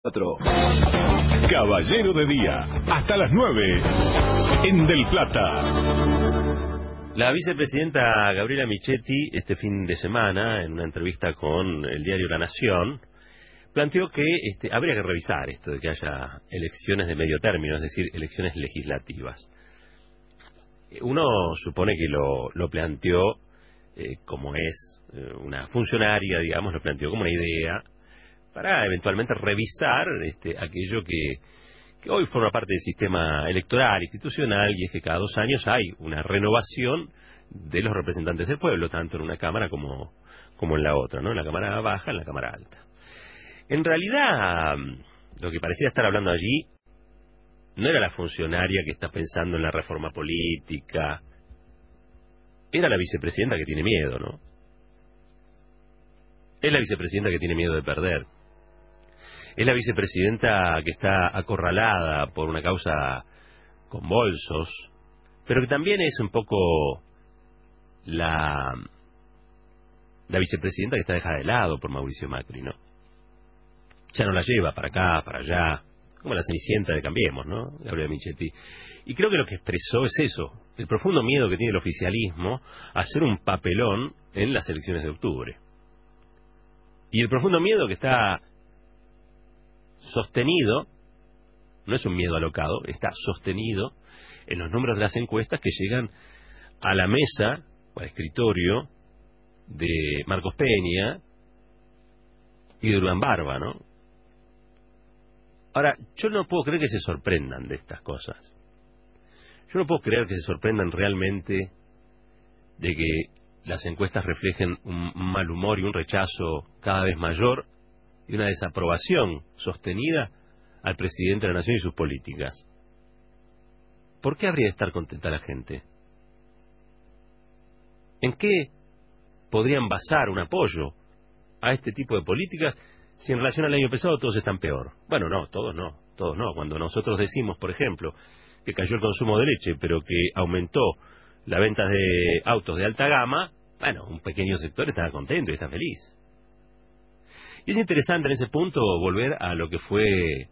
4. Caballero de Día, hasta las 9, en Del Plata. La vicepresidenta Gabriela Michetti, este fin de semana, en una entrevista con el diario La Nación, planteó que habría que revisar esto de que haya elecciones de medio término, es decir, elecciones legislativas. Uno supone que lo planteó como es una funcionaria, digamos, lo planteó como una idea para eventualmente revisar aquello que hoy forma parte del sistema electoral institucional, y es que cada 2 años hay una renovación de los representantes del pueblo, tanto en una cámara como en la otra, ¿no? En la cámara baja, en la cámara alta. En realidad, lo que parecía estar hablando allí no era la funcionaria que está pensando en la reforma política, era la vicepresidenta que tiene miedo, ¿no? Es la vicepresidenta que tiene miedo de perder. Es la vicepresidenta que está acorralada por una causa con bolsos, pero que también es un poco la vicepresidenta que está dejada de lado por Mauricio Macri, ¿no? Ya no la lleva para acá, para allá, como la cenicienta de Cambiemos, ¿no? Gabriela Michetti. Y creo que lo que expresó es eso, el profundo miedo que tiene el oficialismo a hacer un papelón en las elecciones de octubre. Y el profundo miedo que está sostenido, no es un miedo alocado, está sostenido en los números de las encuestas que llegan a la mesa o al escritorio de Marcos Peña y de Durán Barba, ¿no? Ahora, yo no puedo creer que se sorprendan de estas cosas. Yo no puedo creer que se sorprendan realmente de que las encuestas reflejen un mal humor y un rechazo cada vez mayor y una desaprobación sostenida al presidente de la Nación y sus políticas. ¿Por qué habría de estar contenta la gente? ¿En qué podrían basar un apoyo a este tipo de políticas si en relación al año pasado todos están peor? Bueno, no, todos no. Cuando nosotros decimos, por ejemplo, que cayó el consumo de leche, pero que aumentó la venta de autos de alta gama, bueno, un pequeño sector está contento y está feliz. Y es interesante en ese punto volver a lo que fue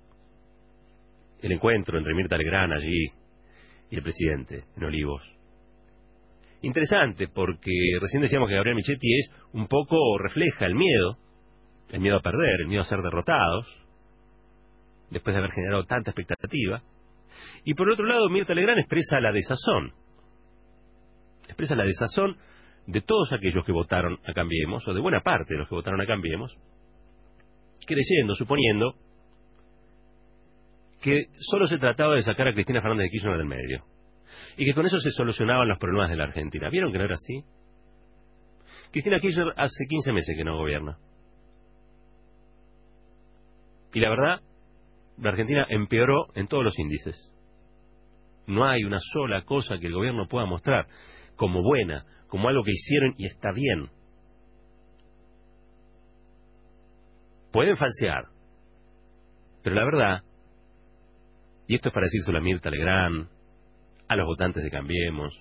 el encuentro entre Mirta Legrand allí y el presidente en Olivos. Interesante porque recién decíamos que Gabriela Michetti es un poco, refleja el miedo a perder, el miedo a ser derrotados, después de haber generado tanta expectativa. Y por otro lado, Mirta Legrand expresa la desazón de todos aquellos que votaron a Cambiemos, o de buena parte de los que votaron a Cambiemos, creyendo, suponiendo que solo se trataba de sacar a Cristina Fernández de Kirchner del medio y que con eso se solucionaban los problemas de la Argentina. ¿Vieron que no era así? Cristina Kirchner hace 15 meses que no gobierna. Y la verdad, la Argentina empeoró en todos los índices. No hay una sola cosa que el gobierno pueda mostrar como buena, como algo que hicieron y está bien. Pueden falsear, pero la verdad, y esto es para decírselo a Mirta Legrand, a los votantes de Cambiemos,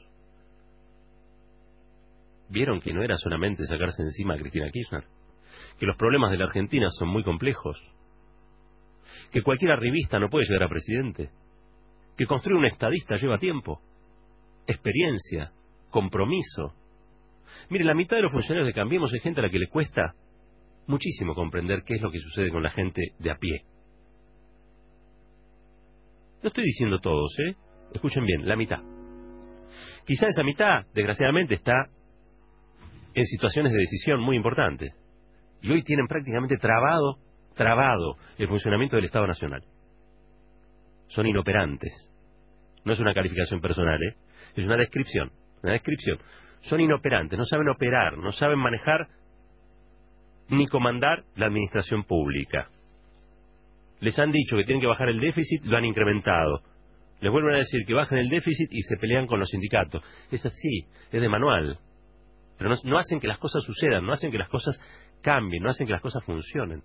vieron que no era solamente sacarse encima a Cristina Kirchner, que los problemas de la Argentina son muy complejos, que cualquier arribista no puede llegar a presidente, que construir un estadista lleva tiempo, experiencia, compromiso. Mire, la mitad de los funcionarios de Cambiemos es gente a la que le cuesta muchísimo comprender qué es lo que sucede con la gente de a pie. No estoy diciendo todos, escuchen bien, la mitad. Quizá esa mitad, desgraciadamente, está en situaciones de decisión muy importantes. Y hoy tienen prácticamente trabado el funcionamiento del Estado Nacional. Son inoperantes. No es una calificación personal, es una descripción. Son inoperantes, no saben operar, no saben manejar ni comandar la administración pública. Les han dicho que tienen que bajar el déficit, lo han incrementado. Les vuelven a decir que bajen el déficit y se pelean con los sindicatos. Es así, es de manual. Pero no hacen que las cosas sucedan, no hacen que las cosas cambien, no hacen que las cosas funcionen.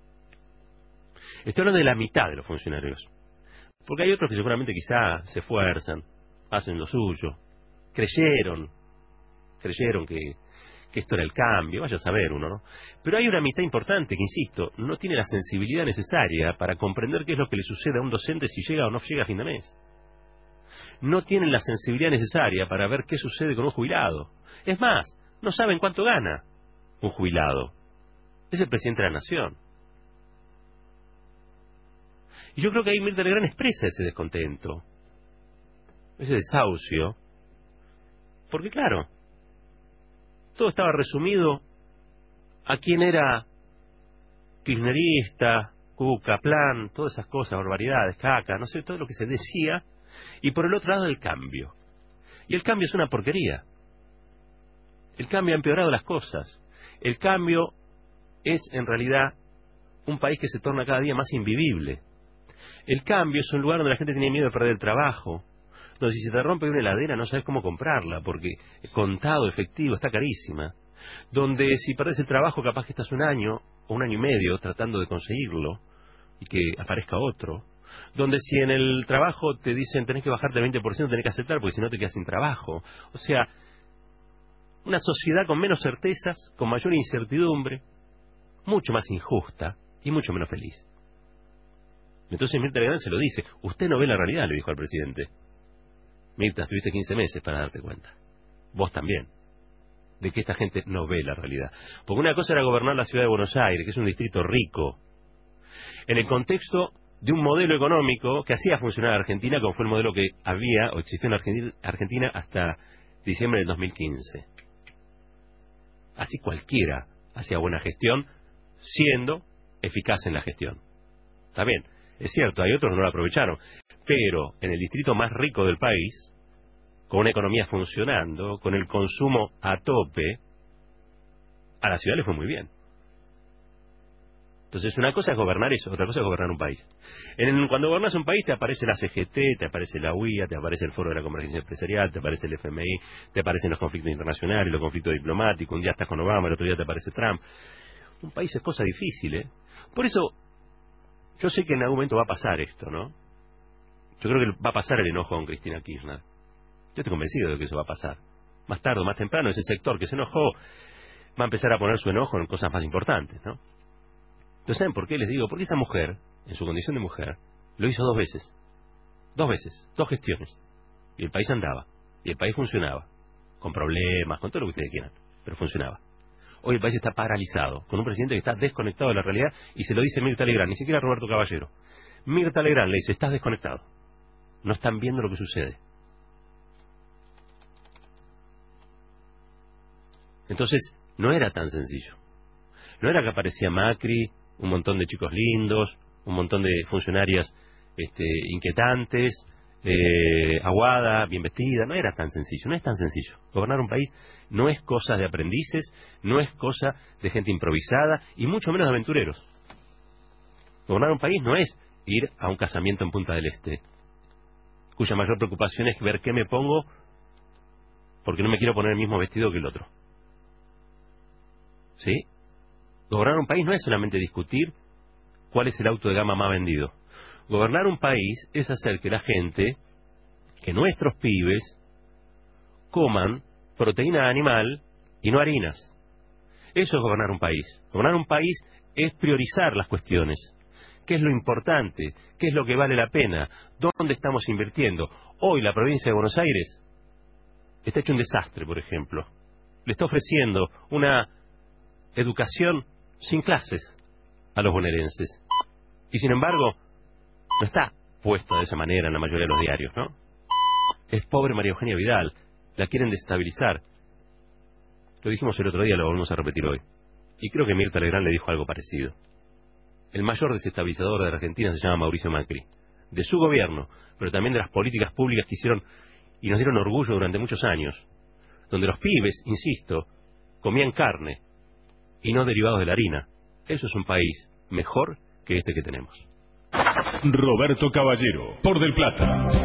Estoy hablando de la mitad de los funcionarios. Porque hay otros que seguramente quizá se esfuerzan, hacen lo suyo, creyeron que esto era el cambio, vaya a saber uno, ¿no? Pero hay una mitad importante que, insisto, no tiene la sensibilidad necesaria para comprender qué es lo que le sucede a un docente si llega o no llega a fin de mes. No tienen la sensibilidad necesaria para ver qué sucede con un jubilado. Es más, no saben cuánto gana un jubilado. Es el presidente de la nación. Y yo creo que ahí Mirta Legrand expresa ese descontento, ese desahucio, porque claro, todo estaba resumido a quién era kirchnerista, Cuca, Plan, todas esas cosas, barbaridades, caca, no sé, todo lo que se decía, y por el otro lado el cambio. Y el cambio es una porquería. El cambio ha empeorado las cosas. El cambio es en realidad un país que se torna cada día más invivible. El cambio es un lugar donde la gente tiene miedo de perder el trabajo, donde si se te rompe una heladera no sabes cómo comprarla, porque contado, efectivo, está carísima. Donde si perdés el trabajo capaz que estás un año o un año y medio tratando de conseguirlo y que aparezca otro. Donde si en el trabajo te dicen tenés que bajarte el 20%, tenés que aceptar porque si no te quedas sin trabajo. O sea, una sociedad con menos certezas, con mayor incertidumbre, mucho más injusta y mucho menos feliz. Entonces Mirta Legrand se lo dice. Usted no ve la realidad, le dijo al presidente. Mirta, estuviste 15 meses para darte cuenta. Vos también. De que esta gente no ve la realidad. Porque una cosa era gobernar la ciudad de Buenos Aires, que es un distrito rico, en el contexto de un modelo económico que hacía funcionar a Argentina, como fue el modelo que había o existió en Argentina hasta diciembre del 2015. Así cualquiera hacía buena gestión, siendo eficaz en la gestión. Está bien, es cierto, hay otros que no lo aprovecharon, pero en el distrito más rico del país, con una economía funcionando, con el consumo a tope, a la ciudad le fue muy bien. Entonces una cosa es gobernar eso, otra cosa es gobernar un país. Cuando gobernas un país te aparece la CGT, te aparece la UIA, te aparece el Foro de la Convergencia Empresarial, te aparece el FMI, te aparecen los conflictos internacionales, los conflictos diplomáticos, un día estás con Obama, el otro día te aparece Trump. Un país es cosa difícil, ¿eh? Por eso, yo sé que en algún momento va a pasar esto, ¿no? Yo creo que va a pasar el enojo con Cristina Kirchner. Yo estoy convencido de que eso va a pasar. Más tarde o más temprano, ese sector que se enojó va a empezar a poner su enojo en cosas más importantes, ¿no? Entonces, ¿saben por qué les digo? Porque esa mujer, en su condición de mujer, lo hizo 2 veces. 2 veces, 2 gestiones. Y el país andaba. Y el país funcionaba. Con problemas, con todo lo que ustedes quieran. Pero funcionaba. Hoy el país está paralizado, con un presidente que está desconectado de la realidad, y se lo dice Mirta Legrand, ni siquiera Roberto Caballero. Mirta Legrand le dice, estás desconectado. No están viendo lo que sucede. Entonces, no era tan sencillo. No era que aparecía Macri, un montón de chicos lindos, un montón de funcionarias inquietantes, aguada, bien vestida. No era tan sencillo, no es tan sencillo. Gobernar un país no es cosa de aprendices, no es cosa de gente improvisada y mucho menos de aventureros. Gobernar un país no es ir a un casamiento en Punta del Este, cuya mayor preocupación es ver qué me pongo porque no me quiero poner el mismo vestido que el otro. ¿Sí? Gobernar un país no es solamente discutir cuál es el auto de gama más vendido. Gobernar un país es hacer que la gente, que nuestros pibes, coman proteína animal y no harinas. Eso es gobernar un país. Gobernar un país es priorizar las cuestiones. ¿Qué es lo importante? ¿Qué es lo que vale la pena? ¿Dónde estamos invirtiendo? Hoy la provincia de Buenos Aires está hecho un desastre, por ejemplo. Le está ofreciendo una educación sin clases a los bonaerenses. Y sin embargo, no está puesta de esa manera en la mayoría de los diarios, ¿no? Es pobre María Eugenia Vidal, la quieren destabilizar. Lo dijimos el otro día, lo volvemos a repetir hoy. Y creo que Mirta Legrand le dijo algo parecido. El mayor desestabilizador de la Argentina se llama Mauricio Macri. De su gobierno, pero también de las políticas públicas que hicieron y nos dieron orgullo durante muchos años. Donde los pibes, insisto, comían carne y no derivados de la harina. Eso es un país mejor que este que tenemos. Roberto Caballero, por Del Plata.